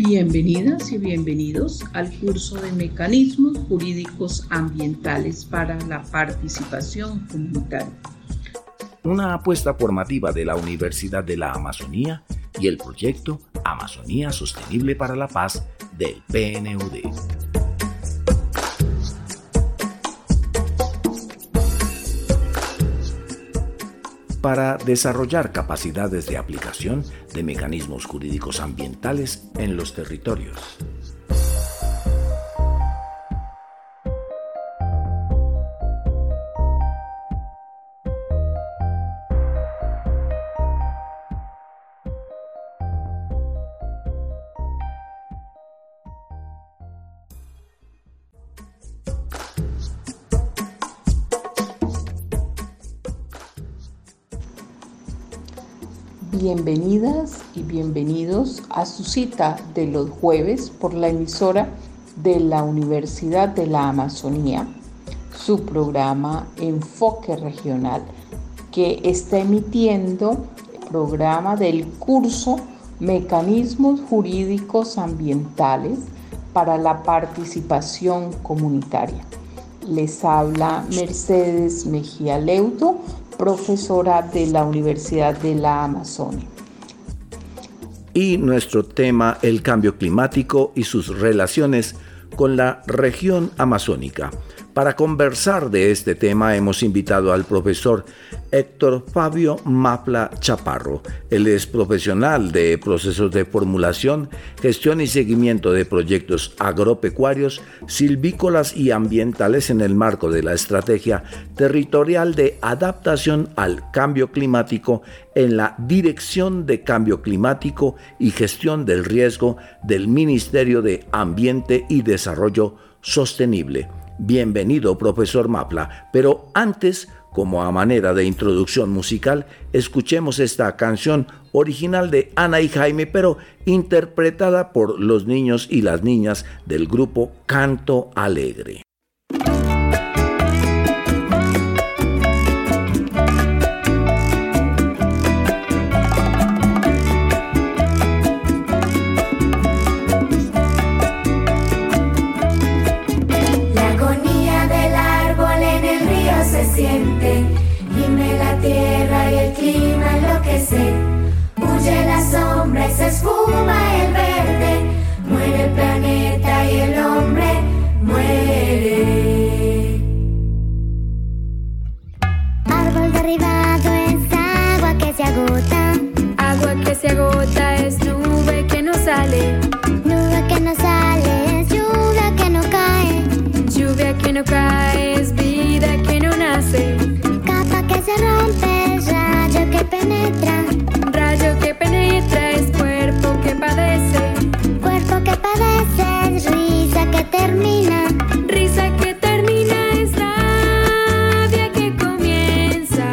Bienvenidas y bienvenidos al curso de Mecanismos Jurídicos Ambientales para la Participación Comunitaria. Una apuesta formativa de la Universidad de la Amazonía y el proyecto Amazonía Sostenible para la Paz del PNUD. Para desarrollar capacidades de aplicación de mecanismos jurídicos ambientales en los territorios. Bienvenidas y bienvenidos a su cita de los jueves por la emisora de la Universidad de la Amazonía, su programa Enfoque Regional, que está emitiendo el programa del curso Mecanismos Jurídicos Ambientales para la Participación Comunitaria. Les habla Mercedes Mejía Leudo, profesora de la Universidad de la Amazonia. Y nuestro tema, el cambio climático y sus relaciones con la región amazónica. Para conversar de este tema hemos invitado al profesor Héctor Fabio Mapla Chaparro. Él es profesional de procesos de formulación, gestión y seguimiento de proyectos agropecuarios, silvícolas y ambientales en el marco de la Estrategia Territorial de Adaptación al Cambio Climático en la Dirección de Cambio Climático y Gestión del Riesgo del Ministerio de Ambiente y Desarrollo Sostenible. Bienvenido, profesor Mapla, pero antes, como a manera de introducción musical, escuchemos esta canción original de Ana y Jaime, pero interpretada por los niños y las niñas del grupo Canto Alegre. Gime la tierra y el clima enloquece. Huye la sombra y se esfuma el verde. Muere el planeta y el hombre muere. Árbol derribado es agua que se agota. Agua que se agota es nube que no sale. Nube que no sale es lluvia que no cae. Lluvia que no cae es vida que no nace. Capa que se rompe es rayo que penetra. Rayo que penetra es cuerpo que padece. Cuerpo que padece es risa que termina. Risa que termina es rabia que comienza.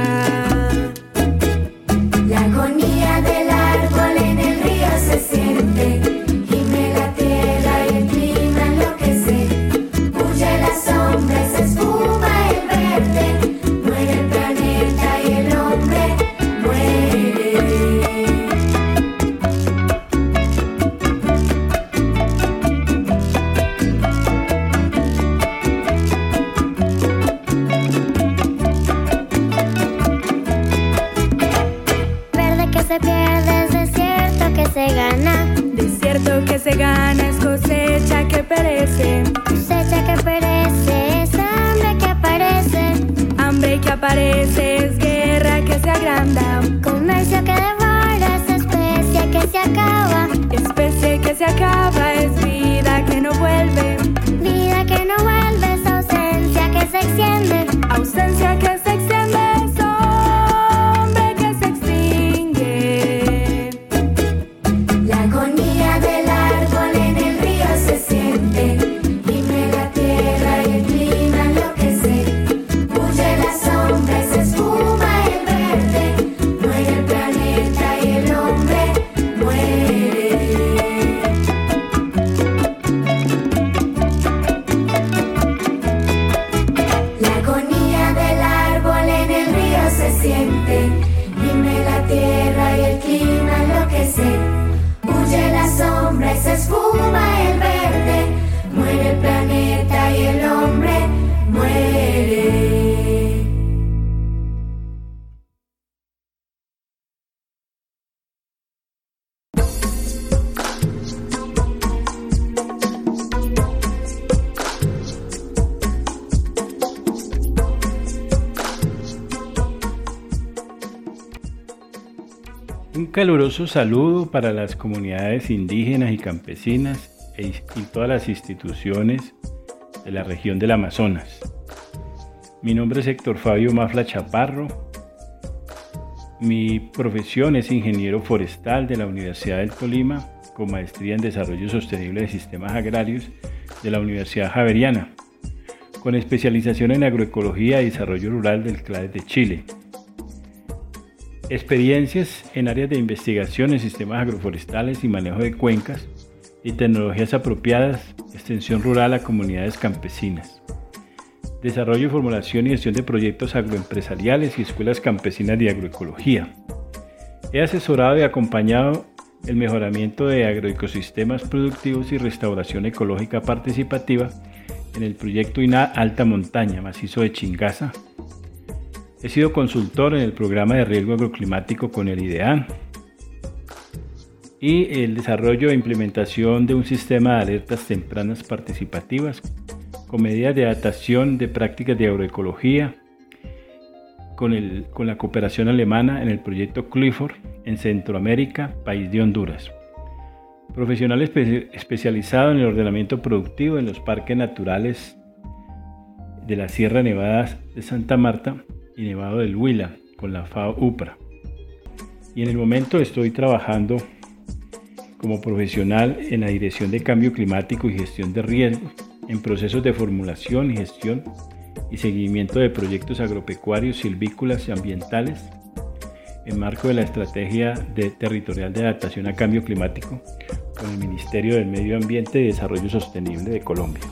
La agonía del árbol en el río se siente. Gime la tierra y el clima enloquece. Huye la sombra y se esfuma el verde. Muere el planeta y el hombre muere. Verde que se pierde es desierto que se gana. Desierto que se gana es cosecha que perece. Cosecha que perece es hambre que aparece. Hambre que aparece es guerra que se agranda. Comercio que devora es especie que se acaba. Especie que se acaba es vida que no vuelve. Vida que no vuelve es ausencia que se extiende. Ausencia que se extiende es hombre que se extingue. La agonía del árbol en el río se siente. Gime la tierra y el clima enloquece. Huye la sombra y se esfuma el verde. Muere el planeta y el hombre muere. caluroso saludo para las comunidades indígenas y campesinas y todas las instituciones de la región del Amazonas. Mi nombre es Héctor Fabio Mafla Chaparro. Mi profesión es ingeniero forestal de la Universidad del Tolima, con maestría en Desarrollo Sostenible de Sistemas Agrarios de la Universidad Javeriana, con especialización en Agroecología y Desarrollo Rural del CLADES de Chile. Experiencias en áreas de investigación en sistemas agroforestales y manejo de cuencas y tecnologías apropiadas, extensión rural a comunidades campesinas. Desarrollo, formulación y gestión de proyectos agroempresariales y escuelas campesinas de agroecología. He asesorado y acompañado el mejoramiento de agroecosistemas productivos y restauración ecológica participativa en el proyecto INAH Alta Montaña, macizo de Chingaza. He sido consultor en el programa de riesgo agroclimático con el IDEAN y el desarrollo e implementación de un sistema de alertas tempranas participativas con medidas de adaptación de prácticas de agroecología con la cooperación alemana en el proyecto CLIFOR en Centroamérica, país de Honduras. Profesional especializado en el ordenamiento productivo en los parques naturales de la Sierra Nevada de Santa Marta y Nevado del Huila con la FAO-UPRA. Y en el momento estoy trabajando como profesional en la Dirección de Cambio Climático y Gestión de Riesgos en procesos de formulación y gestión y seguimiento de proyectos agropecuarios, silvícolas y ambientales en marco de la Estrategia Territorial de Adaptación a Cambio Climático con el Ministerio del Medio Ambiente y Desarrollo Sostenible de Colombia.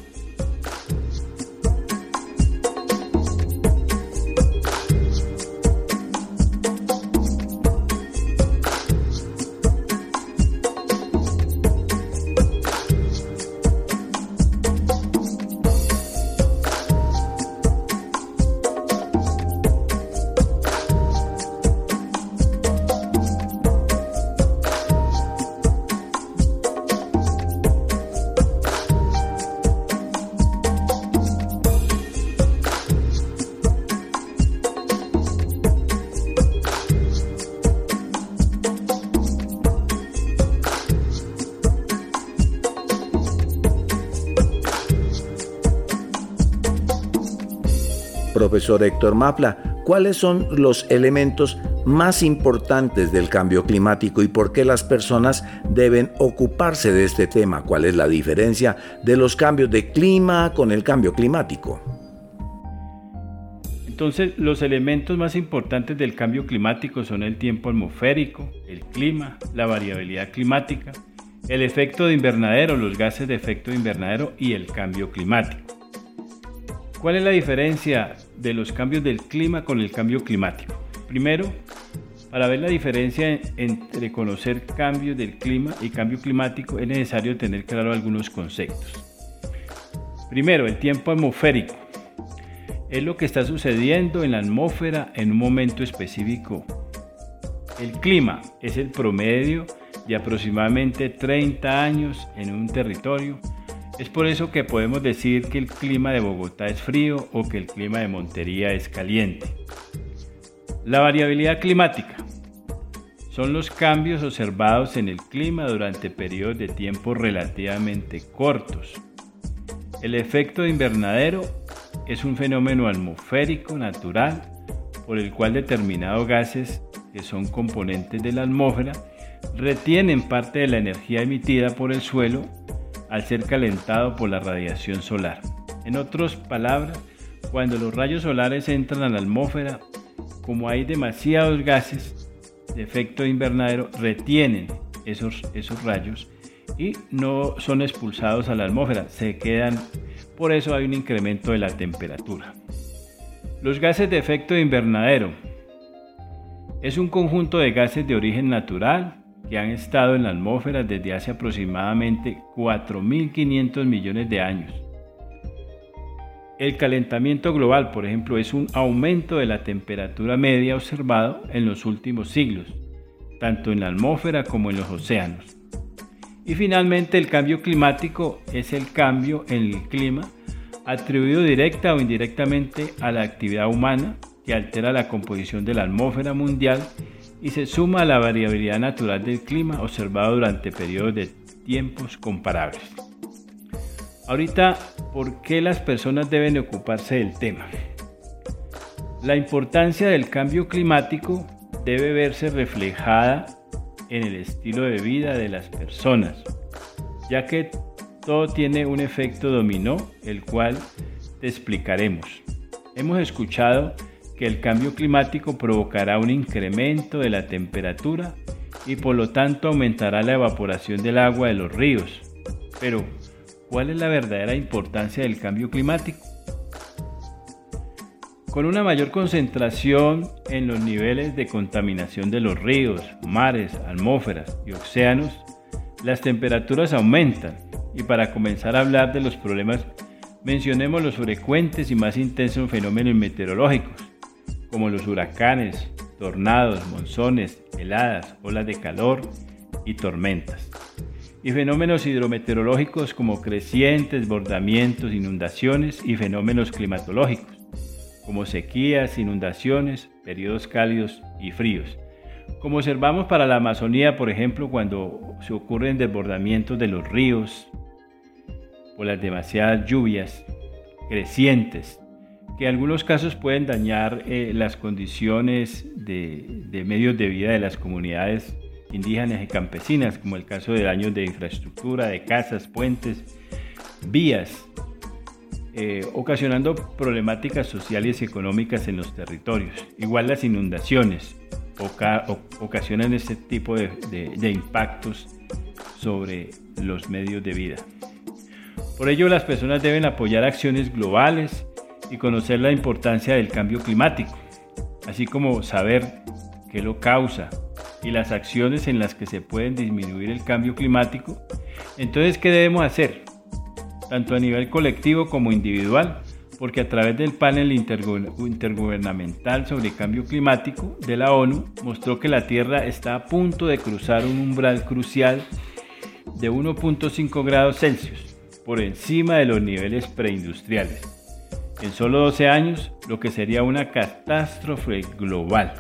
Profesor Héctor Mafla, ¿cuáles son los elementos más importantes del cambio climático y por qué las personas deben ocuparse de este tema? ¿Cuál es la diferencia de los cambios de clima con el cambio climático? Entonces, los elementos más importantes del cambio climático son el tiempo atmosférico, el clima, la variabilidad climática, el efecto de invernadero, los gases de efecto de invernadero y el cambio climático. ¿Cuál es la diferencia de los cambios del clima con el cambio climático? Primero, para ver la diferencia entre conocer cambios del clima y cambio climático es necesario tener claro algunos conceptos. Primero, el tiempo atmosférico. Es lo que está sucediendo en la atmósfera en un momento específico. El clima es el promedio de aproximadamente 30 años en un territorio. Es por eso que podemos decir que el clima de Bogotá es frío o que el clima de Montería es caliente. La variabilidad climática son los cambios observados en el clima durante periodos de tiempo relativamente cortos. El efecto de invernadero es un fenómeno atmosférico natural por el cual determinados gases que son componentes de la atmósfera retienen parte de la energía emitida por el suelo al ser calentado por la radiación solar. En otras palabras, cuando los rayos solares entran a la atmósfera, como hay demasiados gases de efecto de invernadero, retienen esos rayos y no son expulsados a la atmósfera, se quedan. Por eso hay un incremento de la temperatura. Los gases de efecto de invernadero es un conjunto de gases de origen natural que han estado en la atmósfera desde hace aproximadamente 4.500 millones de años. El calentamiento global, por ejemplo, es un aumento de la temperatura media observado en los últimos siglos, tanto en la atmósfera como en los océanos. Y finalmente, el cambio climático es el cambio en el clima atribuido directa o indirectamente a la actividad humana que altera la composición de la atmósfera mundial y se suma a la variabilidad natural del clima observado durante periodos de tiempos comparables. Ahorita, ¿por qué las personas deben ocuparse del tema? La importancia del cambio climático debe verse reflejada en el estilo de vida de las personas, ya que todo tiene un efecto dominó, el cual te explicaremos. Hemos escuchado que el cambio climático provocará un incremento de la temperatura y por lo tanto aumentará la evaporación del agua de los ríos. Pero, ¿cuál es la verdadera importancia del cambio climático? Con una mayor concentración en los niveles de contaminación de los ríos, mares, atmósferas y océanos, las temperaturas aumentan. Y para comenzar a hablar de los problemas, mencionemos los frecuentes y más intensos fenómenos meteorológicos, como los huracanes, tornados, monzones, heladas, olas de calor y tormentas. Y fenómenos hidrometeorológicos como crecientes, desbordamientos, inundaciones y fenómenos climatológicos, como sequías, inundaciones, periodos cálidos y fríos. Como observamos para la Amazonía, por ejemplo, cuando se ocurren desbordamientos de los ríos por las demasiadas lluvias crecientes, que en algunos casos pueden dañar las condiciones de medios de vida de las comunidades indígenas y campesinas, como el caso de daños de infraestructura, de casas, puentes, vías, ocasionando problemáticas sociales y económicas en los territorios. Igual las inundaciones ocasionan este tipo de impactos sobre los medios de vida. Por ello, las personas deben apoyar acciones globales y conocer la importancia del cambio climático, así como saber qué lo causa y las acciones en las que se pueden disminuir el cambio climático. Entonces, ¿qué debemos hacer? Tanto a nivel colectivo como individual, porque a través del panel intergubernamental sobre cambio climático de la ONU mostró que la Tierra está a punto de cruzar un umbral crucial de 1.5 grados Celsius, por encima de los niveles preindustriales. En solo 12 años, lo que sería una catástrofe global.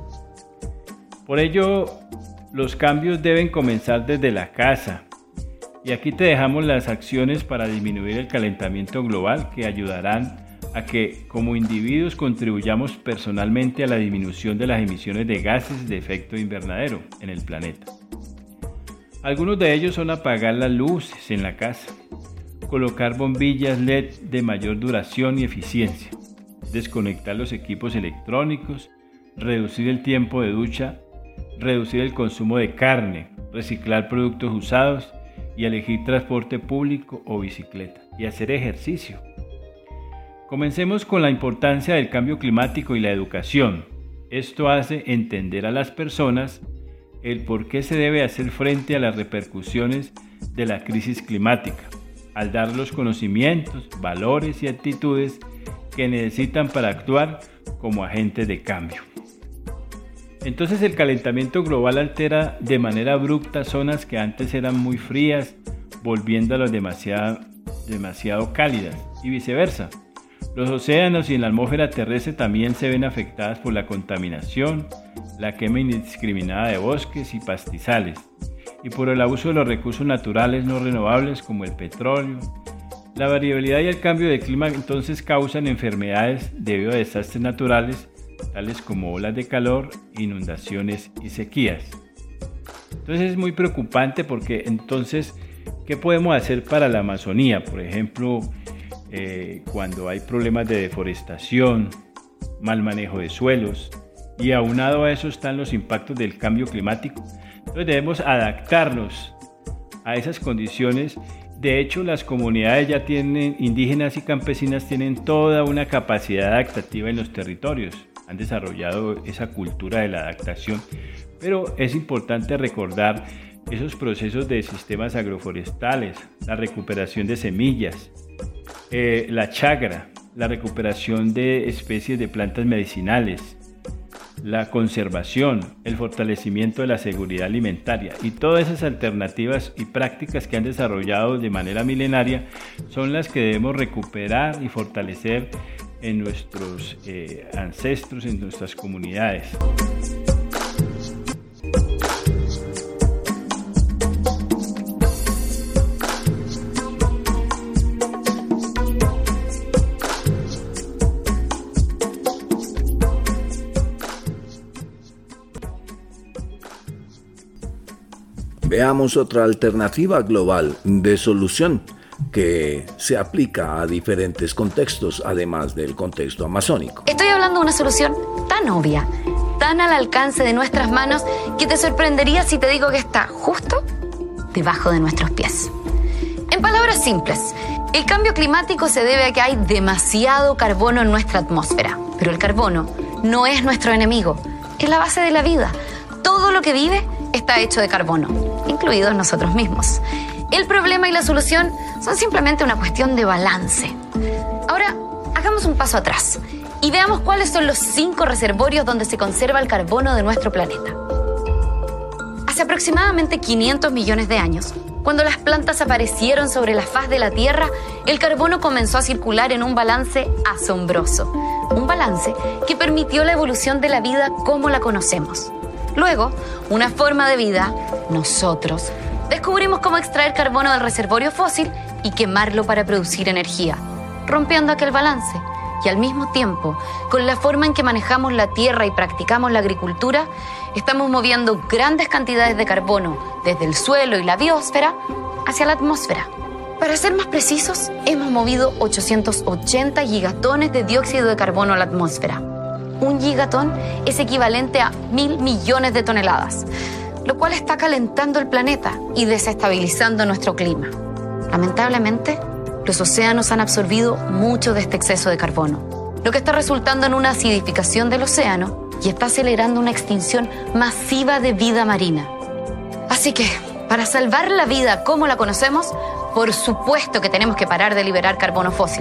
Por ello, los cambios deben comenzar desde la casa. Y aquí te dejamos las acciones para disminuir el calentamiento global que ayudarán a que como individuos contribuyamos personalmente a la disminución de las emisiones de gases de efecto invernadero en el planeta. Algunos de ellos son apagar las luces en la casa, colocar bombillas LED de mayor duración y eficiencia, desconectar los equipos electrónicos, reducir el tiempo de ducha, reducir el consumo de carne, reciclar productos usados y elegir transporte público o bicicleta y hacer ejercicio. Comencemos con la importancia del cambio climático y la educación. Esto hace entender a las personas el por qué se debe hacer frente a las repercusiones de la crisis climática, al dar los conocimientos, valores y actitudes que necesitan para actuar como agentes de cambio. Entonces el calentamiento global altera de manera abrupta zonas que antes eran muy frías, volviéndolas demasiado cálidas y viceversa. Los océanos y la atmósfera terrestre también se ven afectadas por la contaminación, la quema indiscriminada de bosques y pastizales, y por el abuso de los recursos naturales no renovables como el petróleo. La variabilidad y el cambio de clima entonces causan enfermedades debido a desastres naturales, tales como olas de calor, inundaciones y sequías. Entonces es muy preocupante porque entonces, ¿qué podemos hacer para la Amazonía? Por ejemplo, cuando hay problemas de deforestación, mal manejo de suelos, y aunado a eso están los impactos del cambio climático. Entonces debemos adaptarnos a esas condiciones. De hecho, las comunidades indígenas y campesinas tienen toda una capacidad adaptativa en los territorios. Han desarrollado esa cultura de la adaptación, pero es importante recordar esos procesos de sistemas agroforestales, la recuperación de semillas, la chagra, la recuperación de especies de plantas medicinales, la conservación, el fortalecimiento de la seguridad alimentaria y todas esas alternativas y prácticas que han desarrollado de manera milenaria son las que debemos recuperar y fortalecer en nuestros ancestros, en nuestras comunidades. Veamos otra alternativa global de solución que se aplica a diferentes contextos, además del contexto amazónico. Estoy hablando de una solución tan obvia, tan al alcance de nuestras manos, que te sorprendería si te digo que está justo debajo de nuestros pies. En palabras simples, el cambio climático se debe a que hay demasiado carbono en nuestra atmósfera. Pero el carbono no es nuestro enemigo, es la base de la vida. Todo lo que vive está hecho de carbono, incluidos nosotros mismos. El problema y la solución son simplemente una cuestión de balance. Ahora, hagamos un paso atrás y veamos cuáles son los 5 reservorios donde se conserva el carbono de nuestro planeta. Hace aproximadamente 500 millones de años, cuando las plantas aparecieron sobre la faz de la Tierra, el carbono comenzó a circular en un balance asombroso. Un balance que permitió la evolución de la vida como la conocemos. Luego, una forma de vida, nosotros, descubrimos cómo extraer carbono del reservorio fósil y quemarlo para producir energía, rompiendo aquel balance. Y al mismo tiempo, con la forma en que manejamos la tierra y practicamos la agricultura, estamos moviendo grandes cantidades de carbono desde el suelo y la biosfera hacia la atmósfera. Para ser más precisos, hemos movido 880 gigatones de dióxido de carbono a la atmósfera. Un gigatón es equivalente a 1.000 millones de toneladas, lo cual está calentando el planeta y desestabilizando nuestro clima. Lamentablemente, los océanos han absorbido mucho de este exceso de carbono, lo que está resultando en una acidificación del océano y está acelerando una extinción masiva de vida marina. Así que, para salvar la vida como la conocemos, por supuesto que tenemos que parar de liberar carbono fósil.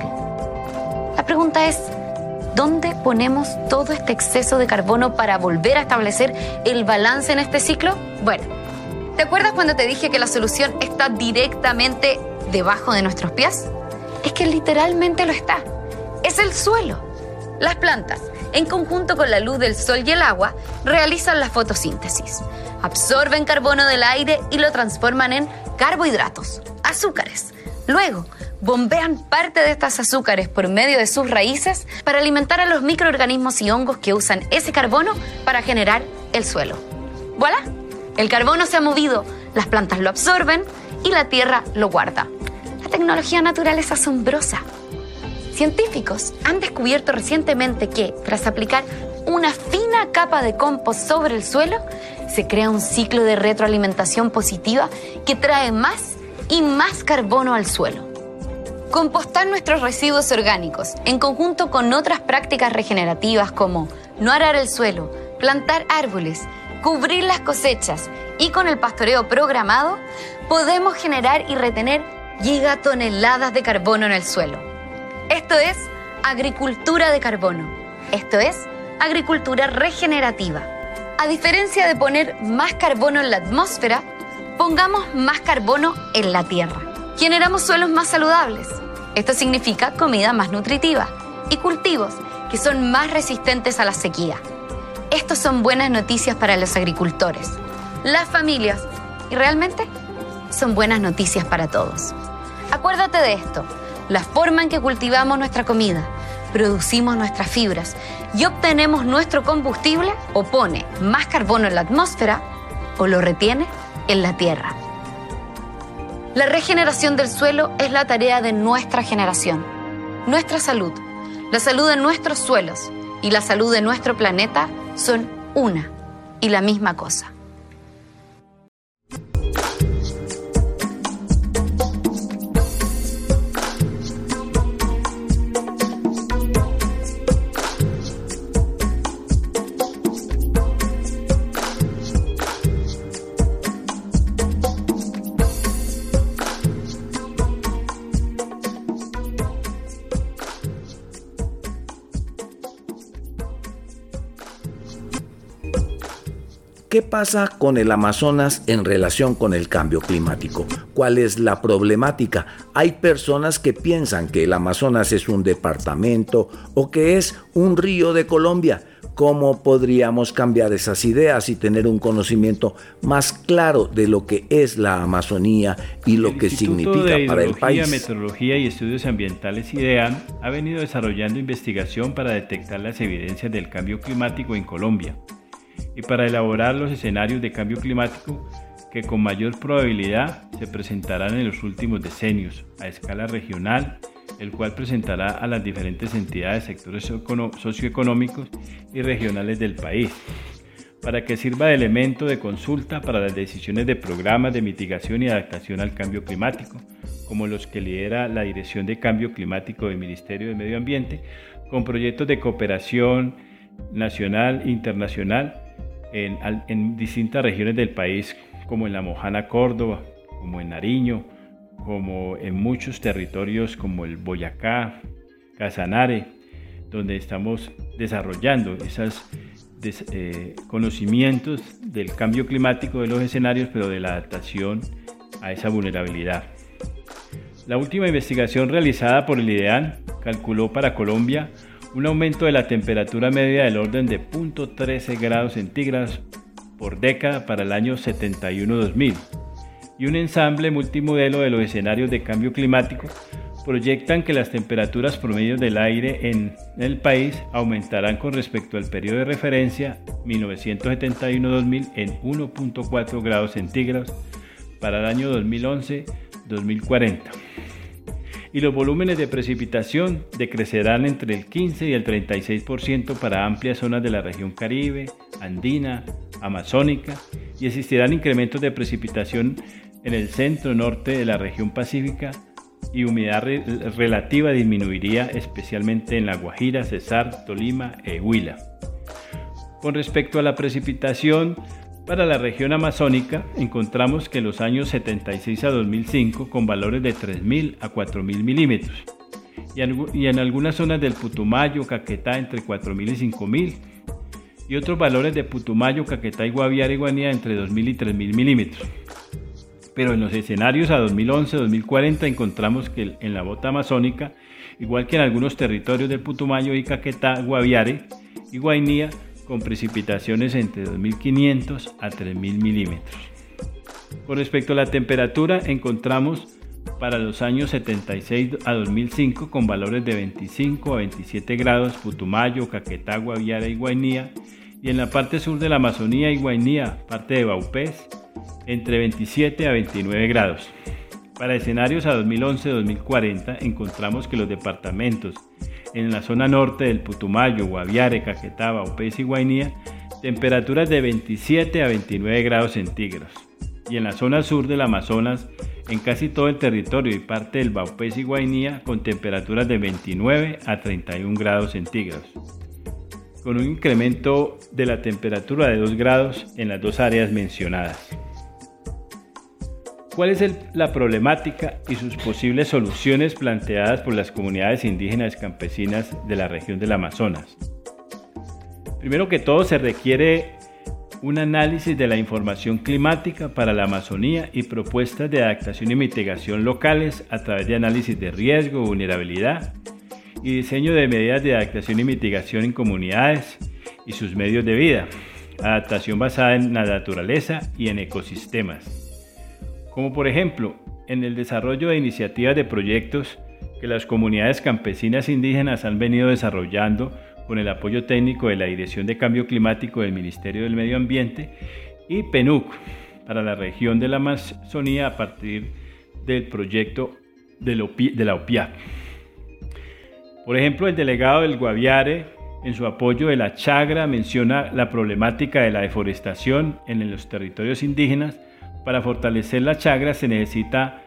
La pregunta es, ¿dónde ponemos todo este exceso de carbono para volver a establecer el balance en este ciclo? Bueno, ¿te acuerdas cuando te dije que la solución está directamente debajo de nuestros pies? Es que literalmente lo está. Es el suelo. Las plantas, en conjunto con la luz del sol y el agua, realizan la fotosíntesis. Absorben carbono del aire y lo transforman en carbohidratos, azúcares. Luego, bombean parte de estas azúcares por medio de sus raíces para alimentar a los microorganismos y hongos que usan ese carbono para generar el suelo. ¡Voilà! El carbono se ha movido, las plantas lo absorben y la tierra lo guarda. La tecnología natural es asombrosa. Científicos han descubierto recientemente que, tras aplicar una fina capa de compost sobre el suelo, se crea un ciclo de retroalimentación positiva que trae más y más carbono al suelo. Compostar nuestros residuos orgánicos, en conjunto con otras prácticas regenerativas como no arar el suelo, plantar árboles, cubrir las cosechas y con el pastoreo programado, podemos generar y retener gigatoneladas de carbono en el suelo. Esto es agricultura de carbono. Esto es agricultura regenerativa. A diferencia de poner más carbono en la atmósfera, pongamos más carbono en la tierra. Generamos suelos más saludables. Esto significa comida más nutritiva y cultivos que son más resistentes a la sequía. Estos son buenas noticias para los agricultores, las familias y realmente son buenas noticias para todos. Acuérdate de esto, la forma en que cultivamos nuestra comida, producimos nuestras fibras y obtenemos nuestro combustible o pone más carbono en la atmósfera o lo retiene en la tierra. La regeneración del suelo es la tarea de nuestra generación. Nuestra salud, la salud de nuestros suelos y la salud de nuestro planeta son una y la misma cosa. ¿Qué pasa con el Amazonas en relación con el cambio climático? ¿Cuál es la problemática? Hay personas que piensan que el Amazonas es un departamento o que es un río de Colombia. ¿Cómo podríamos cambiar esas ideas y tener un conocimiento más claro de lo que es la Amazonía y lo que significa para el país? El Instituto de Meteorología y Estudios Ambientales IDEAM ha venido desarrollando investigación para detectar las evidencias del cambio climático en Colombia y para elaborar los escenarios de cambio climático que con mayor probabilidad se presentarán en los últimos decenios a escala regional, el cual presentará a las diferentes entidades, sectores socioeconómicos y regionales del país, para que sirva de elemento de consulta para las decisiones de programas de mitigación y adaptación al cambio climático, como los que lidera la Dirección de Cambio Climático del Ministerio de Medio Ambiente, con proyectos de cooperación nacional e internacional en distintas regiones del país, como en La Mojana, Córdoba, como en Nariño, como en muchos territorios como el Boyacá, Casanare, donde estamos desarrollando esos conocimientos del cambio climático, de los escenarios, pero de la adaptación a esa vulnerabilidad. La última investigación realizada por el IDEAN calculó para Colombia un aumento de la temperatura media del orden de 0.13 grados centígrados por década para el año 71-2000, y un ensamble multimodelo de los escenarios de cambio climático proyectan que las temperaturas promedios del aire en el país aumentarán con respecto al periodo de referencia 1971-2000 en 1.4 grados centígrados para el año 2011-2040. Y los volúmenes de precipitación decrecerán entre el 15 y el 36% para amplias zonas de la región Caribe, andina, amazónica, y existirán incrementos de precipitación en el centro-norte de la región pacífica, y humedad relativa disminuiría especialmente en La Guajira, Cesar, Tolima e Huila. Con respecto a la precipitación, para la región amazónica encontramos que en los años 76 a 2005 con valores de 3.000 a 4.000 milímetros y en algunas zonas del Putumayo, Caquetá entre 4.000 y 5.000 y otros valores de Putumayo, Caquetá y Guaviare y Guainía entre 2.000 y 3.000 milímetros. Pero en los escenarios a 2011-2040 encontramos que en la bota amazónica, igual que en algunos territorios del Putumayo y Caquetá, Guaviare y Guainía, con precipitaciones entre 2.500 a 3.000 milímetros. Con respecto a la temperatura, encontramos para los años 76 a 2005 con valores de 25 a 27 grados Putumayo, Caquetá, Guaviare y Guainía, y en la parte sur de la Amazonía y Guainía, parte de Vaupés, entre 27 a 29 grados. Para escenarios a 2011-2040 encontramos que los departamentos en la zona norte del Putumayo, Guaviare, Caquetá, Vaupés y Guainía, temperaturas de 27 a 29 grados centígrados. Y en la zona sur del Amazonas, en casi todo el territorio y parte del Vaupés y Guainía, con temperaturas de 29 a 31 grados centígrados, con un incremento de la temperatura de 2 grados en las dos áreas mencionadas. ¿Cuál es la problemática y sus posibles soluciones planteadas por las comunidades indígenas campesinas de la región del Amazonas? Primero que todo, se requiere un análisis de la información climática para la Amazonía y propuestas de adaptación y mitigación locales a través de análisis de riesgo, vulnerabilidad y diseño de medidas de adaptación y mitigación en comunidades y sus medios de vida, adaptación basada en la naturaleza y en ecosistemas, como por ejemplo en el desarrollo de iniciativas de proyectos que las comunidades campesinas indígenas han venido desarrollando con el apoyo técnico de la Dirección de Cambio Climático del Ministerio del Medio Ambiente y PNUC para la región de la Amazonía a partir del proyecto de la OPIAP. Por ejemplo, el delegado del Guaviare, en su apoyo de la Chagra, menciona la problemática de la deforestación en los territorios indígenas. Para fortalecer la Chagra se necesita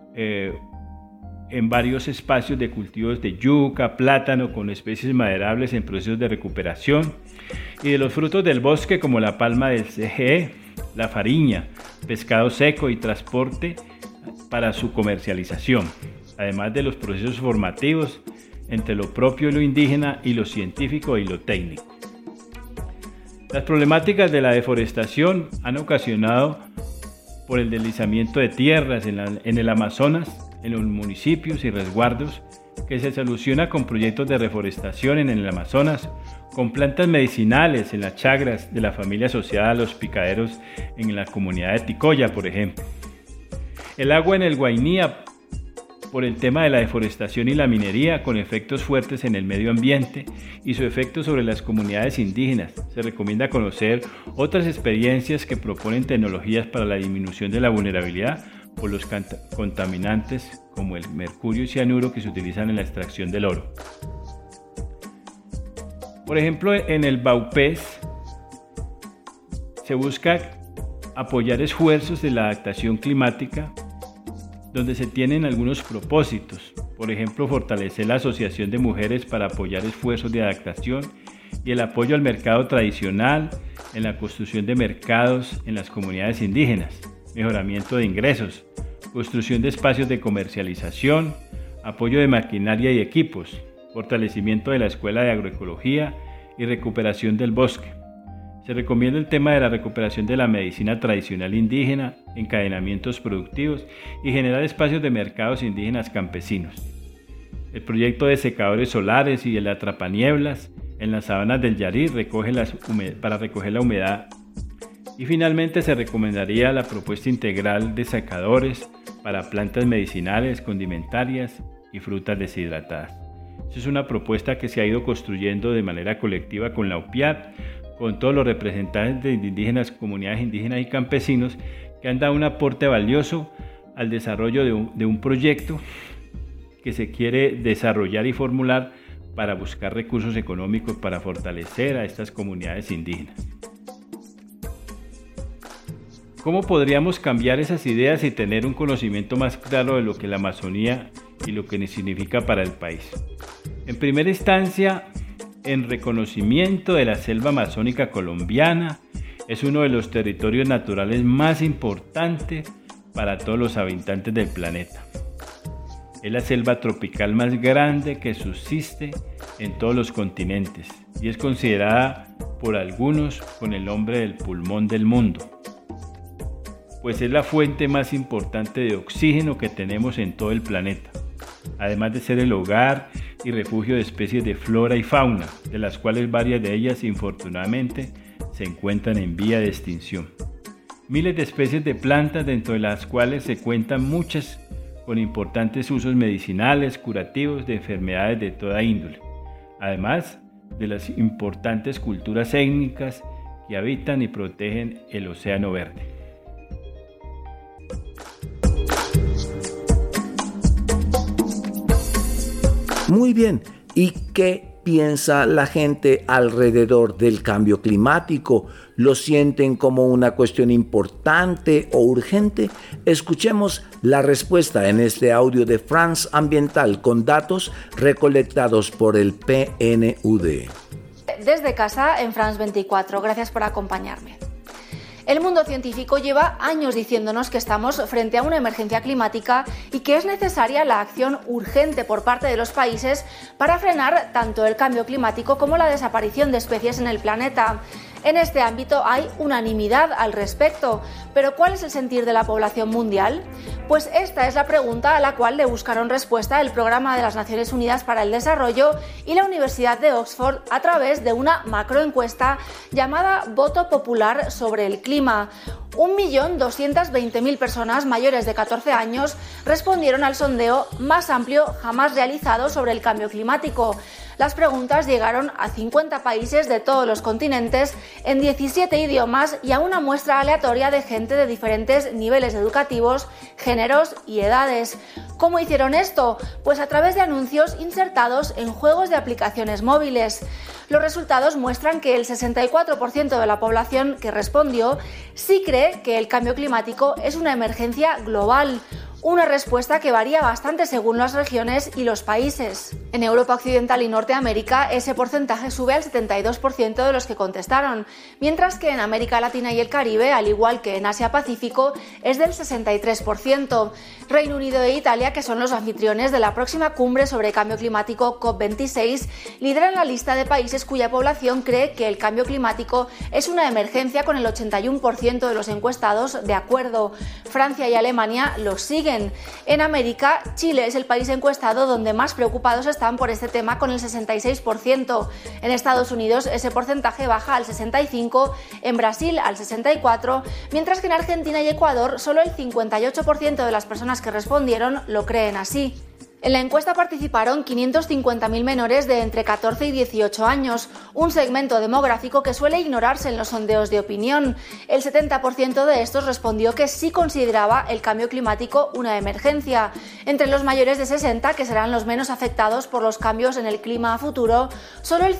en varios espacios de cultivos de yuca, plátano con especies maderables en procesos de recuperación y de los frutos del bosque como la palma del CGE, la fariña, pescado seco y transporte para su comercialización, además de los procesos formativos entre lo propio y lo indígena y lo científico y lo técnico. Las problemáticas de la deforestación han ocasionado por el deslizamiento de tierras en el Amazonas, en los municipios y resguardos, que se soluciona con proyectos de reforestación en el Amazonas, con plantas medicinales en las chagras de la familia asociada a los picaderos en la comunidad de Ticoya, por ejemplo. El agua en el Guainía, por el tema de la deforestación y la minería con efectos fuertes en el medio ambiente y su efecto sobre las comunidades indígenas. Se recomienda conocer otras experiencias que proponen tecnologías para la disminución de la vulnerabilidad por los contaminantes como el mercurio y cianuro que se utilizan en la extracción del oro. Por ejemplo, en el Baupés se busca apoyar esfuerzos de la adaptación climática, donde se tienen algunos propósitos. Por ejemplo, fortalecer la asociación de mujeres para apoyar esfuerzos de adaptación y el apoyo al mercado tradicional en la construcción de mercados en las comunidades indígenas, mejoramiento de ingresos, construcción de espacios de comercialización, apoyo de maquinaria y equipos, fortalecimiento de la Escuela de Agroecología y recuperación del bosque. Se recomienda el tema de la recuperación de la medicina tradicional indígena, encadenamientos productivos y generar espacios de mercados indígenas campesinos. El proyecto de secadores solares y el atrapanieblas en las sabanas del Yarí para recoger la humedad. Y finalmente se recomendaría la propuesta integral de secadores para plantas medicinales, condimentarias y frutas deshidratadas. Esa es una propuesta que se ha ido construyendo de manera colectiva con la UPIAT, con todos los representantes de indígenas, comunidades indígenas y campesinos que han dado un aporte valioso al desarrollo de un proyecto que se quiere desarrollar y formular para buscar recursos económicos para fortalecer a estas comunidades indígenas. ¿Cómo podríamos cambiar esas ideas y tener un conocimiento más claro de lo que la Amazonía y lo que significa para el país? En primera instancia, en reconocimiento de la selva amazónica colombiana, es uno de los territorios naturales más importantes para todos los habitantes del planeta. Es la selva tropical más grande que subsiste en todos los continentes y es considerada por algunos con el nombre del pulmón del mundo, pues es la fuente más importante de oxígeno que tenemos en todo el planeta, además de ser el hogar y refugio de especies de flora y fauna, de las cuales varias de ellas infortunadamente se encuentran en vía de extinción. Miles de especies de plantas, dentro de las cuales se cuentan muchas con importantes usos medicinales, curativos de enfermedades de toda índole, además de las importantes culturas étnicas que habitan y protegen el Océano Verde. Muy bien, ¿y qué piensa la gente alrededor del cambio climático? ¿Lo sienten como una cuestión importante o urgente? Escuchemos la respuesta en este audio de France Ambiental con datos recolectados por el PNUD. Desde casa en France 24, gracias por acompañarme. El mundo científico lleva años diciéndonos que estamos frente a una emergencia climática y que es necesaria la acción urgente por parte de los países para frenar tanto el cambio climático como la desaparición de especies en el planeta. En este ámbito hay unanimidad al respecto, pero ¿cuál es el sentir de la población mundial? Pues esta es la pregunta a la cual le buscaron respuesta el Programa de las Naciones Unidas para el Desarrollo y la Universidad de Oxford a través de una macroencuesta llamada Voto Popular sobre el Clima. 1.220.000 personas mayores de 14 años respondieron al sondeo más amplio jamás realizado sobre el cambio climático. Las preguntas llegaron a 50 países de todos los continentes, en 17 idiomas y a una muestra aleatoria de gente de diferentes niveles educativos, géneros y edades. ¿Cómo hicieron esto? Pues a través de anuncios insertados en juegos de aplicaciones móviles. Los resultados muestran que el 64% de la población que respondió sí cree que el cambio climático es una emergencia global. Una respuesta que varía bastante según las regiones y los países. En Europa Occidental y Norteamérica ese porcentaje sube al 72% de los que contestaron, mientras que en América Latina y el Caribe, al igual que en Asia Pacífico, es del 63%. Reino Unido e Italia, que son los anfitriones de la próxima cumbre sobre cambio climático COP26, lideran la lista de países cuya población cree que el cambio climático es una emergencia, con el 81% de los encuestados de acuerdo. Francia y Alemania los siguen. En América, Chile es el país encuestado donde más preocupados están por este tema, con el 66%. En Estados Unidos ese porcentaje baja al 65%, en Brasil al 64%, mientras que en Argentina y Ecuador solo el 58% de las personas que respondieron lo creen así. En la encuesta participaron 550.000 menores de entre 14 y 18 años, un segmento demográfico que suele ignorarse en los sondeos de opinión. El 70% de estos respondió que sí consideraba el cambio climático una emergencia. Entre los mayores de 60, que serán los menos afectados por los cambios en el clima a futuro, solo el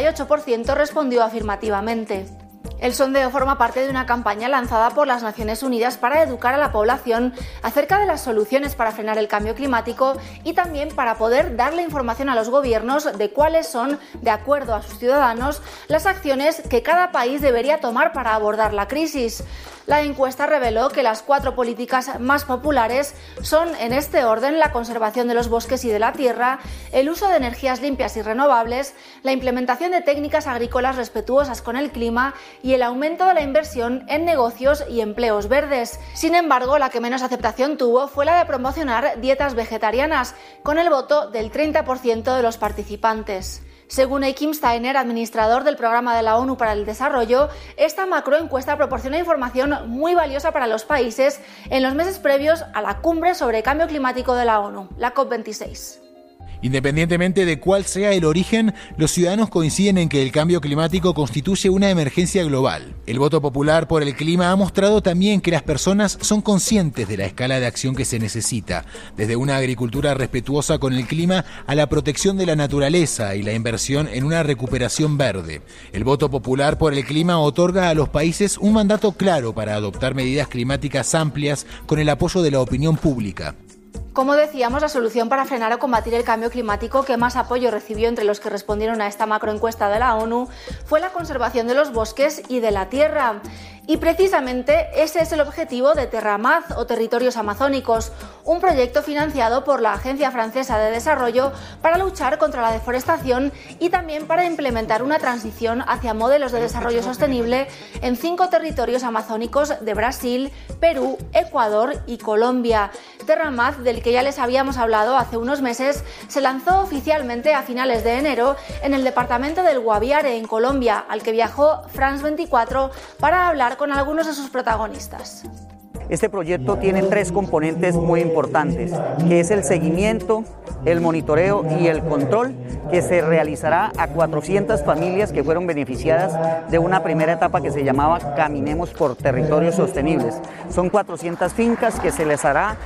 58% respondió afirmativamente. El sondeo forma parte de una campaña lanzada por las Naciones Unidas para educar a la población acerca de las soluciones para frenar el cambio climático y también para poder darle información a los gobiernos de cuáles son, de acuerdo a sus ciudadanos, las acciones que cada país debería tomar para abordar la crisis. La encuesta reveló que las 4 políticas más populares son, en este orden, la conservación de los bosques y de la tierra, el uso de energías limpias y renovables, la implementación de técnicas agrícolas respetuosas con el clima y el aumento de la inversión en negocios y empleos verdes. Sin embargo, la que menos aceptación tuvo fue la de promocionar dietas vegetarianas, con el voto del 30% de los participantes. Según Achim Steiner, administrador del Programa de la ONU para el Desarrollo, esta macroencuesta proporciona información muy valiosa para los países en los meses previos a la cumbre sobre cambio climático de la ONU, la COP26. Independientemente de cuál sea el origen, los ciudadanos coinciden en que el cambio climático constituye una emergencia global. El voto popular por el clima ha mostrado también que las personas son conscientes de la escala de acción que se necesita, desde una agricultura respetuosa con el clima a la protección de la naturaleza y la inversión en una recuperación verde. El voto popular por el clima otorga a los países un mandato claro para adoptar medidas climáticas amplias con el apoyo de la opinión pública. Como decíamos, la solución para frenar o combatir el cambio climático que más apoyo recibió entre los que respondieron a esta macroencuesta de la ONU fue la conservación de los bosques y de la tierra. Y precisamente ese es el objetivo de Terramaz o Territorios Amazónicos, un proyecto financiado por la Agencia Francesa de Desarrollo para luchar contra la deforestación y también para implementar una transición hacia modelos de desarrollo sostenible en 5 territorios amazónicos de Brasil, Perú, Ecuador y Colombia. Terramaz, del que ya les habíamos hablado hace unos meses, se lanzó oficialmente a finales de enero en el departamento del Guaviare, en Colombia, al que viajó France 24 para hablar con algunos de sus protagonistas. Este proyecto tiene 3 componentes muy importantes, que es el seguimiento, el monitoreo y el control, que se realizará a 400 familias que fueron beneficiadas de una primera etapa que se llamaba Caminemos por Territorios Sostenibles. Son 400 fincas que se les hará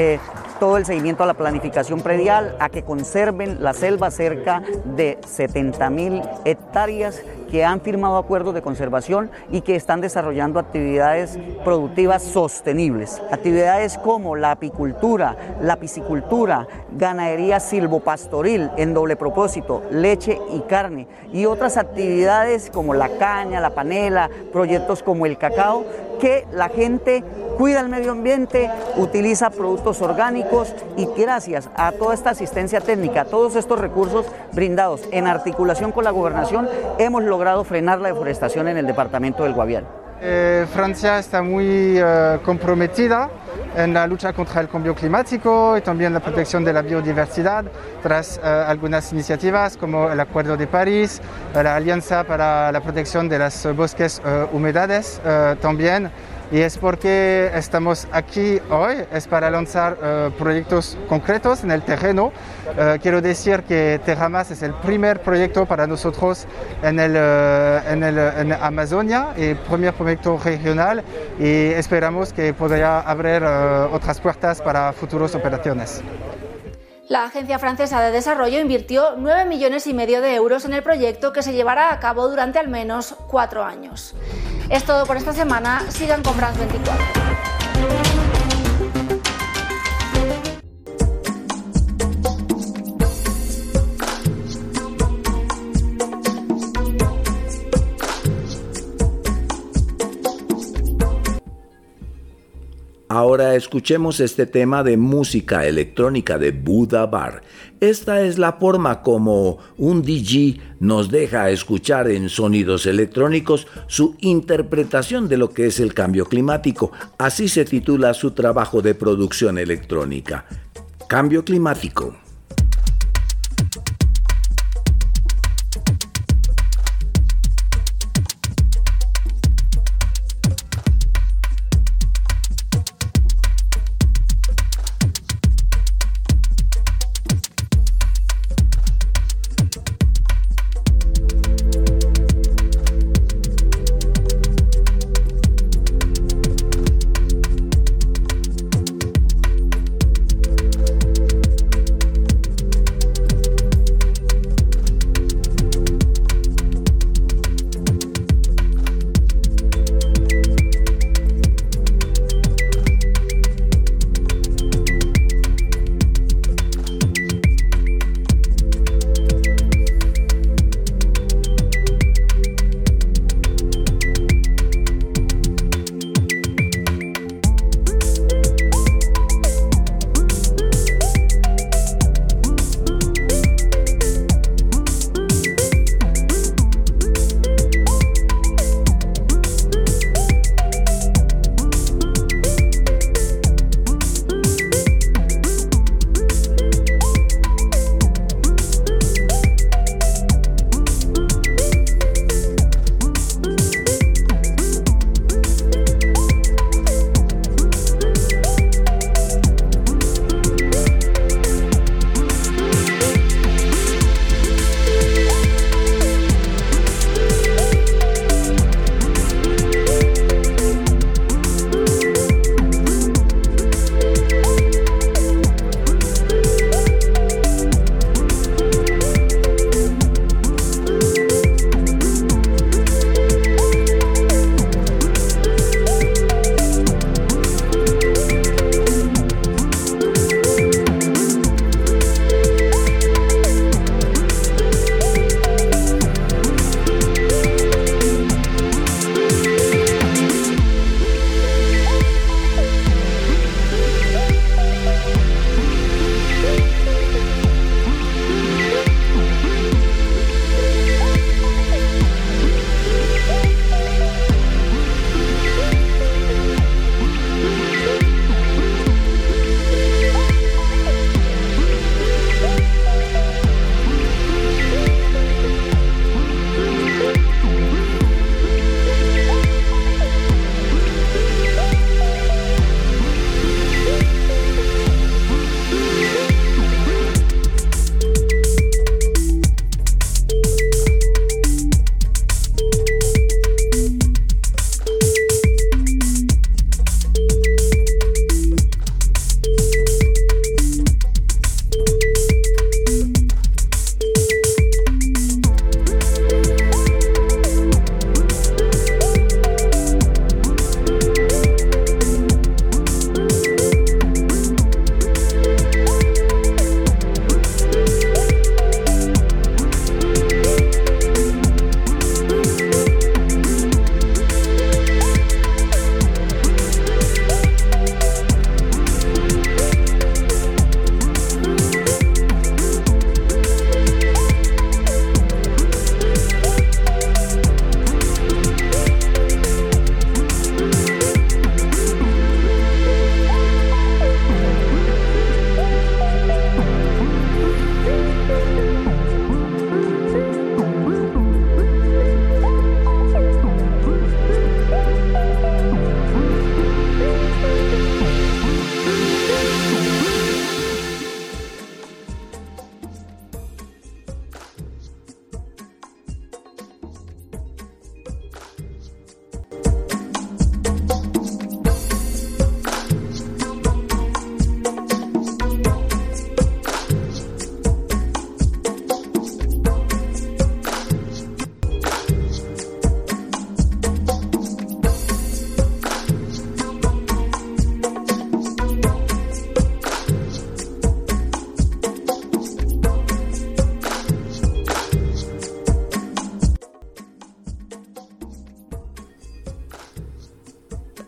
todo el seguimiento a la planificación predial, a que conserven la selva, cerca de 70.000 hectáreas que han firmado acuerdos de conservación y que están desarrollando actividades productivas sostenibles. Actividades como la apicultura, la piscicultura, ganadería silvopastoril en doble propósito, leche y carne, y otras actividades como la caña, la panela, proyectos como el cacao, que la gente cuida el medio ambiente, utiliza productos orgánicos, y gracias a toda esta asistencia técnica, a todos estos recursos brindados en articulación con la gobernación, hemos logrado frenar la deforestación en el departamento del Guaviare. Francia está muy comprometida en la lucha contra el cambio climático y también la protección de la biodiversidad tras algunas iniciativas como el Acuerdo de París, la Alianza para la Protección de los Bosques Humedales también. Y es porque estamos aquí hoy, es para lanzar proyectos concretos en el terreno. Quiero decir que Terramaz es el primer proyecto para nosotros en Amazonia, el primer proyecto regional, y esperamos que podría abrir otras puertas para futuras operaciones. La Agencia Francesa de Desarrollo invirtió 9,5 millones de euros en el proyecto, que se llevará a cabo durante al menos 4 años. Es todo por esta semana. Sigan con France 24. Ahora escuchemos este tema de música electrónica de Buddha Bar. Esta es la forma como un DJ nos deja escuchar en sonidos electrónicos su interpretación de lo que es el cambio climático. Así se titula su trabajo de producción electrónica. Cambio climático.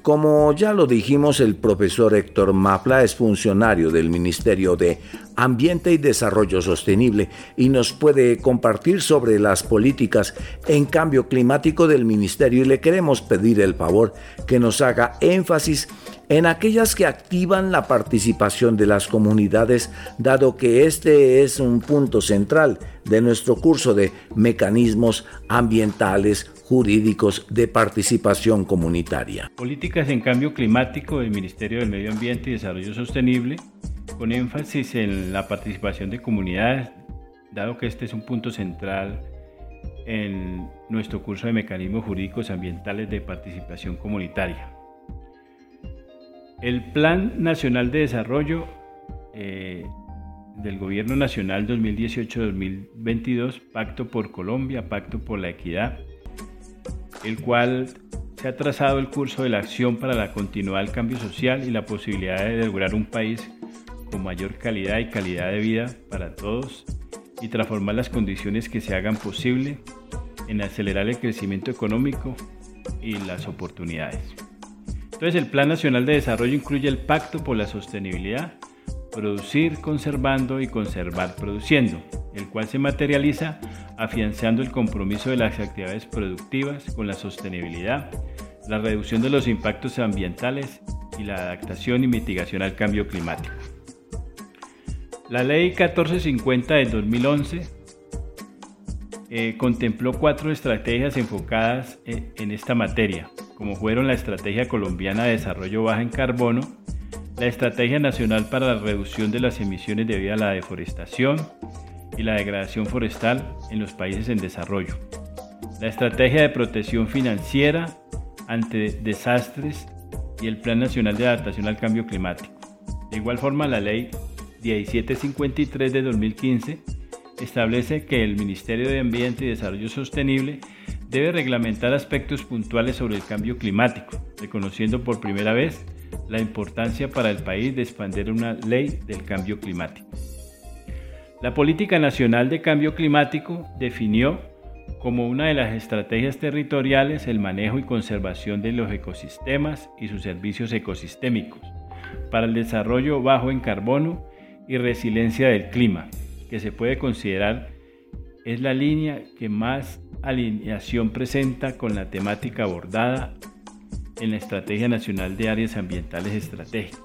Como ya lo dijimos, el profesor Héctor Mapla es funcionario del Ministerio de Ambiente y Desarrollo Sostenible y nos puede compartir sobre las políticas en cambio climático del ministerio, y le queremos pedir el favor que nos haga énfasis en aquellas que activan la participación de las comunidades, dado que este es un punto central de nuestro curso de mecanismos ambientales jurídicos de participación comunitaria. Políticas en cambio climático del Ministerio del Medio Ambiente y Desarrollo Sostenible, con énfasis en la participación de comunidades, dado que este es un punto central en nuestro curso de mecanismos jurídicos ambientales de participación comunitaria. El Plan Nacional de Desarrollo del Gobierno Nacional 2018-2022, Pacto por Colombia, Pacto por la Equidad, el cual se ha trazado el curso de la acción para la continuidad del cambio social y la posibilidad de lograr un país con mayor calidad y calidad de vida para todos y transformar las condiciones que se hagan posible en acelerar el crecimiento económico y las oportunidades. Entonces, el Plan Nacional de Desarrollo incluye el Pacto por la Sostenibilidad, Producir conservando y conservar produciendo, el cual se materializa afianzando el compromiso de las actividades productivas con la sostenibilidad, la reducción de los impactos ambientales y la adaptación y mitigación al cambio climático. La Ley 1450 de 2011 contempló 4 estrategias enfocadas en esta materia, como fueron la Estrategia Colombiana de Desarrollo Baja en Carbono, la Estrategia Nacional para la Reducción de las Emisiones debido a la deforestación y la degradación forestal en los países en desarrollo, la Estrategia de Protección Financiera ante Desastres y el Plan Nacional de Adaptación al Cambio Climático. De igual forma, la Ley 1753 de 2015 establece que el Ministerio de Ambiente y Desarrollo Sostenible debe reglamentar aspectos puntuales sobre el cambio climático, reconociendo por primera vez la importancia para el país de expandir una ley del cambio climático. La Política Nacional de Cambio Climático definió como una de las estrategias territoriales el manejo y conservación de los ecosistemas y sus servicios ecosistémicos para el desarrollo bajo en carbono y resiliencia del clima, que se puede considerar es la línea que más alineación presenta con la temática abordada en la Estrategia Nacional de Áreas Ambientales Estratégicas.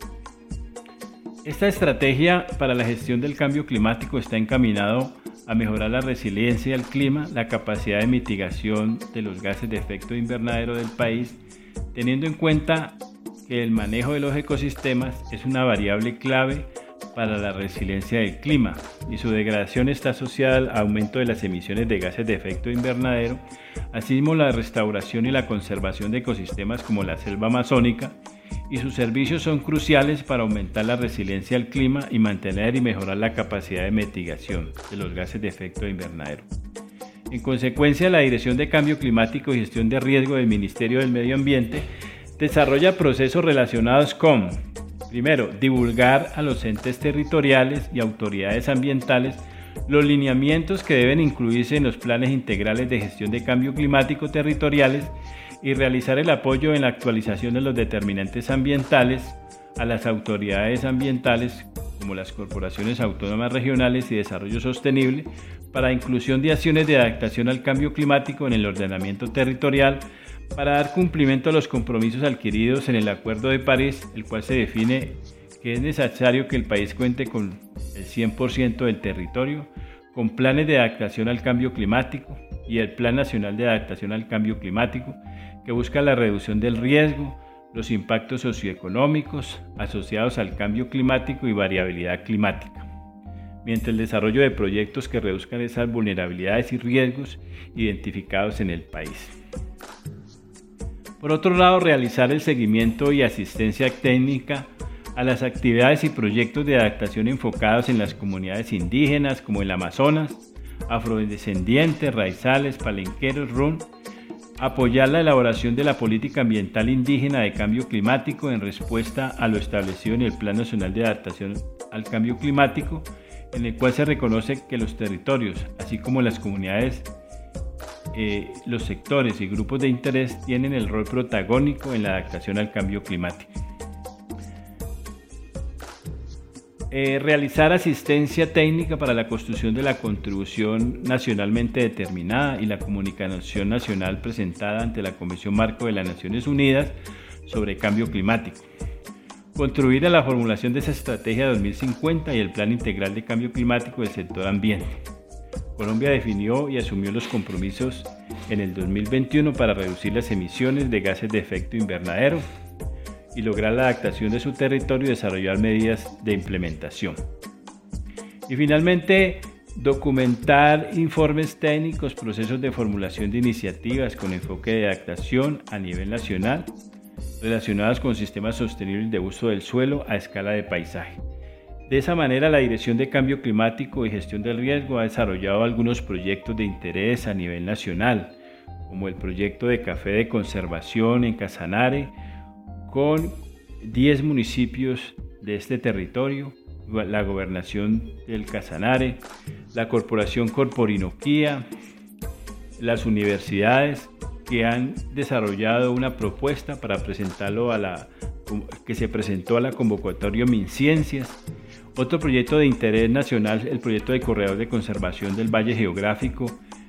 Esta estrategia para la gestión del cambio climático está encaminado a mejorar la resiliencia al clima, la capacidad de mitigación de los gases de efecto invernadero del país, teniendo en cuenta que el manejo de los ecosistemas es una variable clave para la resiliencia del clima y su degradación está asociada al aumento de las emisiones de gases de efecto invernadero, así como la restauración y la conservación de ecosistemas como la selva amazónica, y sus servicios son cruciales para aumentar la resiliencia al clima y mantener y mejorar la capacidad de mitigación de los gases de efecto invernadero. En consecuencia, la Dirección de Cambio Climático y Gestión de Riesgo del Ministerio del Medio Ambiente desarrolla procesos relacionados con: primero, divulgar a los entes territoriales y autoridades ambientales los lineamientos que deben incluirse en los planes integrales de gestión de cambio climático territoriales y realizar el apoyo en la actualización de los determinantes ambientales a las autoridades ambientales como las corporaciones autónomas regionales y desarrollo sostenible para inclusión de acciones de adaptación al cambio climático en el ordenamiento territorial, para dar cumplimiento a los compromisos adquiridos en el Acuerdo de París, el cual se define que es necesario que el país cuente con el 100% del territorio, con planes de adaptación al cambio climático y el Plan Nacional de Adaptación al Cambio Climático, que busca la reducción del riesgo, los impactos socioeconómicos asociados al cambio climático y variabilidad climática, mediante el desarrollo de proyectos que reduzcan esas vulnerabilidades y riesgos identificados en el país. Por otro lado, realizar el seguimiento y asistencia técnica a las actividades y proyectos de adaptación enfocados en las comunidades indígenas como el Amazonas, afrodescendientes, raizales, palenqueros, RUN, apoyar la elaboración de la política ambiental indígena de cambio climático en respuesta a lo establecido en el Plan Nacional de Adaptación al Cambio Climático, en el cual se reconoce que los territorios, así como las comunidades los sectores y grupos de interés tienen el rol protagónico en la adaptación al cambio climático. Realizar asistencia técnica para la construcción de la contribución nacionalmente determinada y la comunicación nacional presentada ante la Convención Marco de las Naciones Unidas sobre Cambio Climático. Contribuir a la formulación de esa estrategia 2050 y el Plan Integral de Cambio Climático del sector ambiente. Colombia definió y asumió los compromisos en el 2021 para reducir las emisiones de gases de efecto invernadero y lograr la adaptación de su territorio y desarrollar medidas de implementación. Y finalmente, documentar informes técnicos, procesos de formulación de iniciativas con enfoque de adaptación a nivel nacional relacionadas con sistemas sostenibles de uso del suelo a escala de paisaje. De esa manera, la Dirección de Cambio Climático y Gestión del Riesgo ha desarrollado algunos proyectos de interés a nivel nacional, como el proyecto de café de conservación en Casanare, con 10 municipios de este territorio, la Gobernación del Casanare, la Corporación Corporinoquía, las universidades que han desarrollado una propuesta para presentarlo que se presentó a la convocatoria MinCiencias. Otro proyecto de interés nacional, el proyecto de corredor de conservación del Valle Geográfico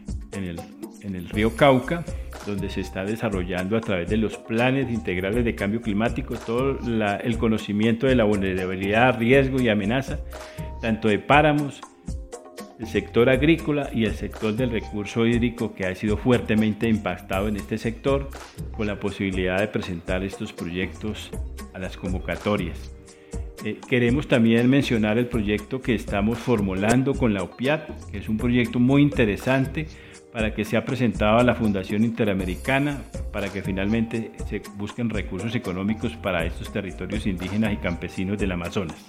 en el río Cauca, donde se está desarrollando a través de los planes integrales de cambio climático todo el conocimiento de la vulnerabilidad, riesgo y amenaza, tanto de páramos, el sector agrícola y el sector del recurso hídrico, que ha sido fuertemente impactado en este sector, con la posibilidad de presentar estos proyectos a las convocatorias. Queremos también mencionar el proyecto que estamos formulando con la OPIAT, que es un proyecto muy interesante para que sea presentado a la Fundación Interamericana, para que finalmente se busquen recursos económicos para estos territorios indígenas y campesinos del Amazonas.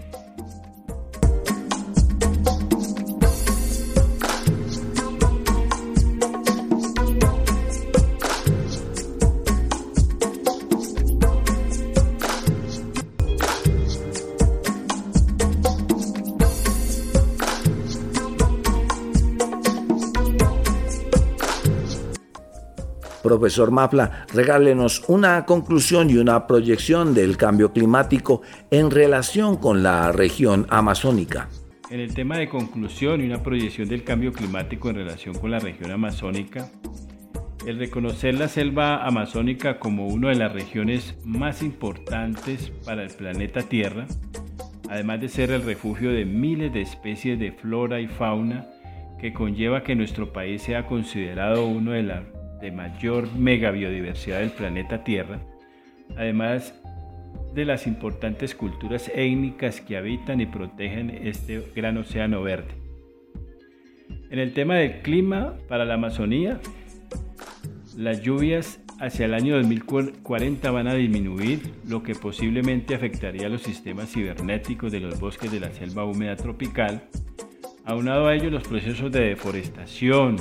Profesor Mafla, regálenos una conclusión y una proyección del cambio climático en relación con la región amazónica. En el tema de conclusión y una proyección del cambio climático en relación con la región amazónica, el reconocer la selva amazónica como una de las regiones más importantes para el planeta Tierra, además de ser el refugio de miles de especies de flora y fauna, que conlleva que nuestro país sea considerado uno de mayor megabiodiversidad del planeta Tierra, además de las importantes culturas étnicas que habitan y protegen este gran océano verde. En el tema del clima para la Amazonía, las lluvias hacia el año 2040 van a disminuir, lo que posiblemente afectaría a los sistemas cibernéticos de los bosques de la selva húmeda tropical. Aunado a ello, los procesos de deforestación,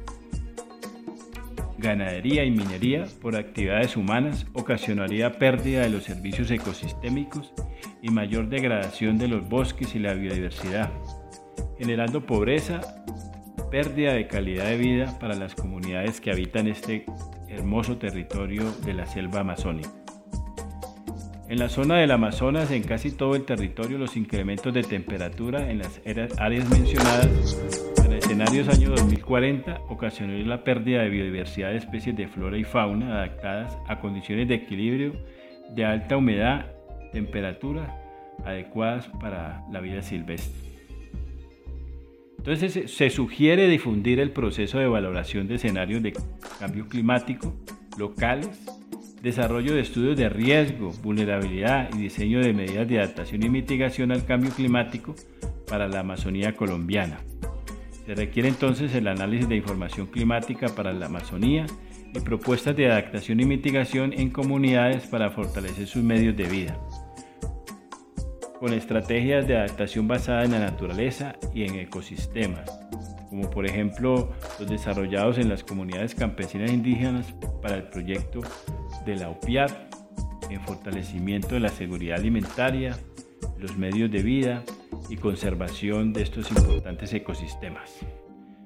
ganadería y minería por actividades humanas ocasionaría pérdida de los servicios ecosistémicos y mayor degradación de los bosques y la biodiversidad, generando pobreza, pérdida de calidad de vida para las comunidades que habitan este hermoso territorio de la selva amazónica. En la zona del Amazonas, en casi todo el territorio, los incrementos de temperatura en las áreas mencionadas para escenarios año 2040 ocasionaría la pérdida de biodiversidad de especies de flora y fauna adaptadas a condiciones de equilibrio de alta humedad, temperatura adecuadas para la vida silvestre. Entonces se sugiere difundir el proceso de valoración de escenarios de cambio climático locales, desarrollo de estudios de riesgo, vulnerabilidad y diseño de medidas de adaptación y mitigación al cambio climático para la Amazonía colombiana. Se requiere entonces el análisis de información climática para la Amazonía y propuestas de adaptación y mitigación en comunidades para fortalecer sus medios de vida, con estrategias de adaptación basadas en la naturaleza y en ecosistemas, como por ejemplo los desarrollados en las comunidades campesinas indígenas para el proyecto de la OPIAT, en fortalecimiento de la seguridad alimentaria, los medios de vida y conservación de estos importantes ecosistemas.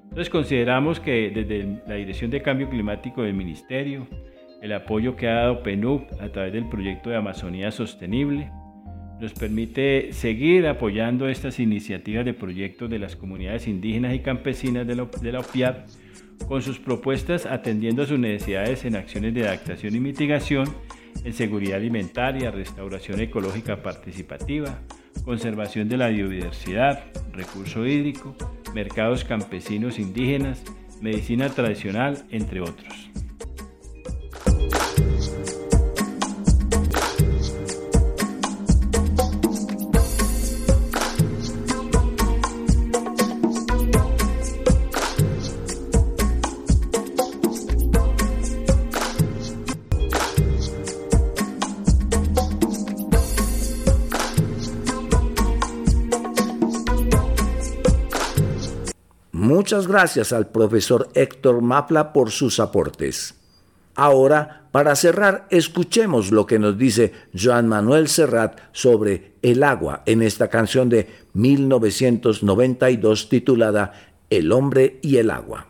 Entonces consideramos que desde la Dirección de Cambio Climático del Ministerio, el apoyo que ha dado PNUD a través del proyecto de Amazonía Sostenible, nos permite seguir apoyando estas iniciativas de proyectos de las comunidades indígenas y campesinas de la OPIAD, con sus propuestas atendiendo a sus necesidades en acciones de adaptación y mitigación, en seguridad alimentaria, restauración ecológica participativa, conservación de la biodiversidad, recurso hídrico, mercados campesinos indígenas, medicina tradicional, entre otros. Muchas gracias al profesor Héctor Mapla por sus aportes. Ahora, para cerrar, escuchemos lo que nos dice Joan Manuel Serrat sobre el agua en esta canción de 1992 titulada El hombre y el agua.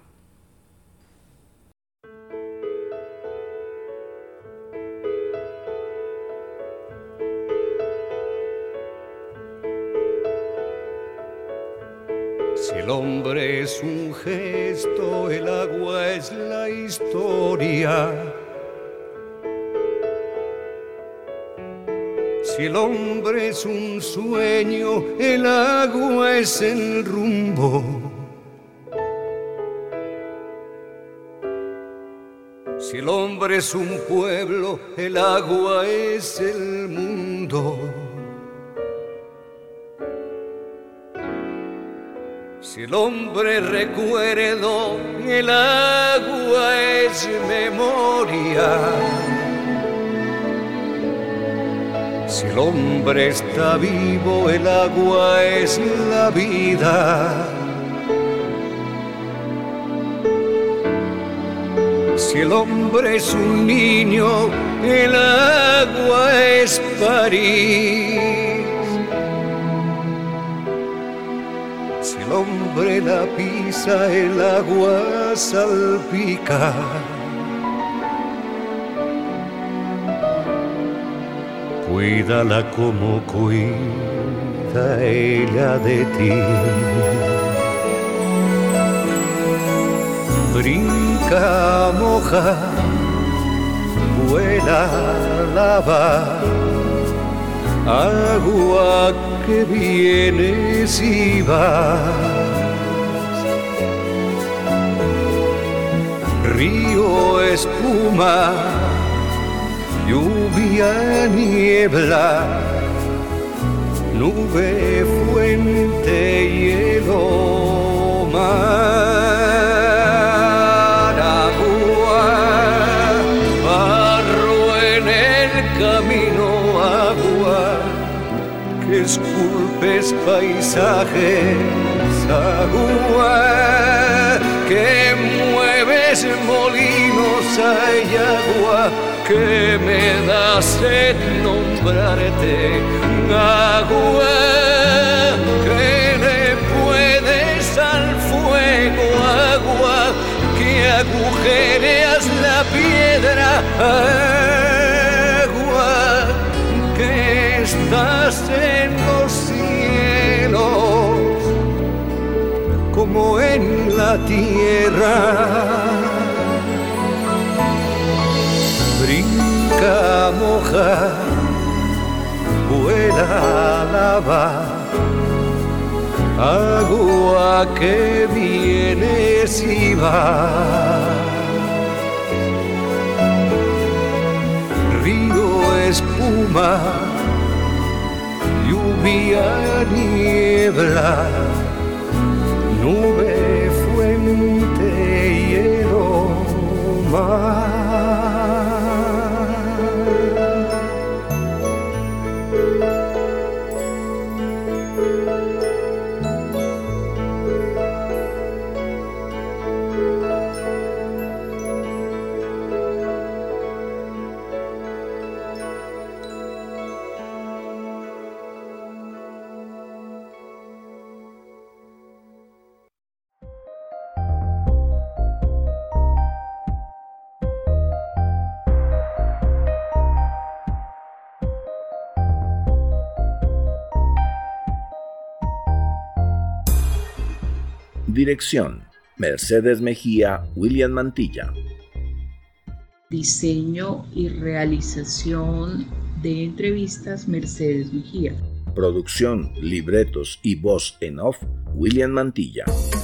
Si el hombre es un gesto, el agua es la historia. Si el hombre es un sueño, el agua es el rumbo. Si el hombre es un pueblo, el agua es el mundo. Si el hombre recuerdo, el agua es memoria. Si el hombre está vivo, el agua es la vida. Si el hombre es un niño, el agua es París. Si el hombre la pisa, el agua salpica. Cuídala como cuida ella de ti. Brinca, moja, vuela, lava, agua que vienes y vas. Río, espuma, lluvia, niebla, nube, fuente, hielo, mar, agua, barro en el camino, agua, que esculpes paisajes, agua, que mueves molinos, hay agua, que me da sed nombrarte, agua, que le puedes al fuego, agua, que agujereas la piedra, agua, que estás en los cielos, como en la tierra. Brinca, moja, vuela, lava, agua que vienes y vas. Río, espuma, lluvia, niebla, nube, fuente, hielo, mar. Dirección: Mercedes Mejía, William Mantilla. Diseño y realización de entrevistas, Mercedes Mejía. Producción, libretos y voz en off, William Mantilla.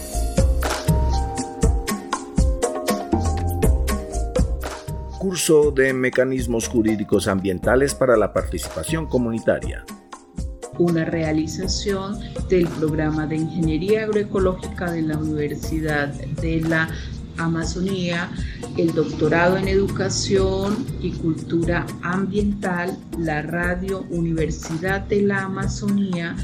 Curso de Mecanismos Jurídicos Ambientales para la Participación Comunitaria. Una realización del programa de Ingeniería Agroecológica de la Universidad de la Amazonía, el doctorado en Educación y Cultura Ambiental, la Radio Universidad de la Amazonía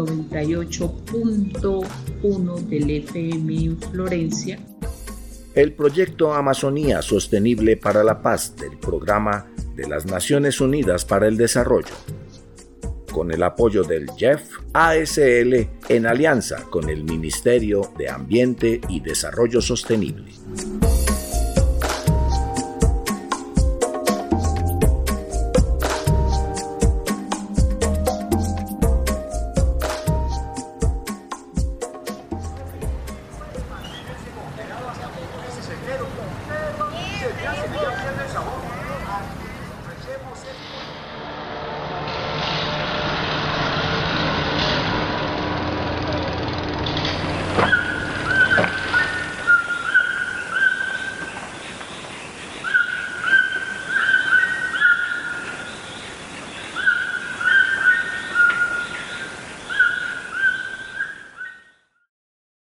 98.1 del FM en Florencia. El proyecto Amazonía Sostenible para la Paz del Programa de las Naciones Unidas para el Desarrollo, con el apoyo del JEF ASL en alianza con el Ministerio de Ambiente y Desarrollo Sostenible.